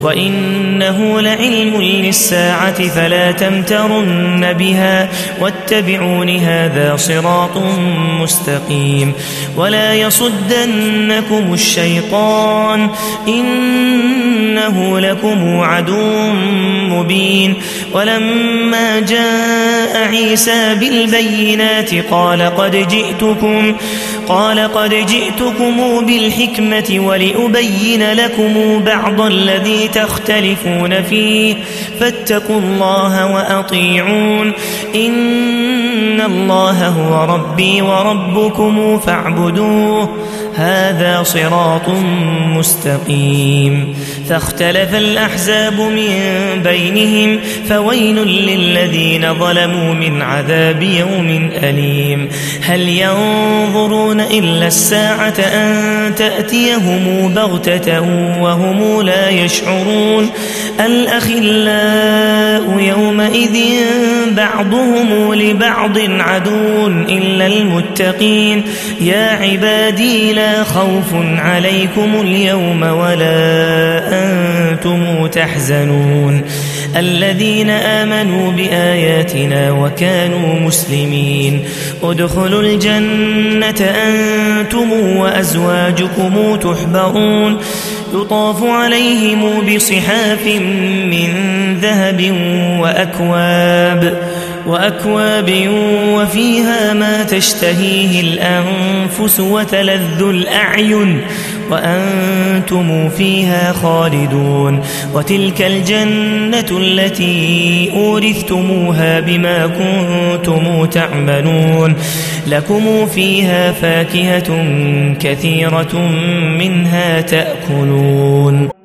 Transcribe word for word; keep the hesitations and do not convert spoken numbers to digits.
وإنه لعلم للساعة فلا تمترن بها واتبعون هذا صراط مستقيم ولا يصدنكم الشيطان إنه لكم عدو مبين ولما جاء عيسى بالبينات قال قد جئتكم قال قد جئتكم بالحكمة ولأبين لكم بعض الذي تختلفون فيه فاتقوا الله وأطيعون إن الله هو ربي وربكم فاعبدوه هذا صراط مستقيم فاختلف الأحزاب من بينهم فويل للذين ظلموا من عذاب يوم أليم هل ينظرون إلا الساعة أن تأتيهم بغتة وهم لا يشعرون الأخلاء يومئذ بعضهم لبعض عدو إلا المتقين يا عبادي لا خوف عليكم اليوم ولا أنتم تحزنون الذين آمنوا بآياتنا وكانوا مسلمين ادخلوا الجنة أنتم وأزواجكم تحبرون يطاف عليهم بصحاف من ذهب وأكواب وأكواب وفيها ما تشتهيه الأنفس وتلذ الأعين وأنتم فيها خالدون وتلك الجنة التي أورثتموها بما كنتم تعملون لكم فيها فاكهة كثيرة منها تأكلون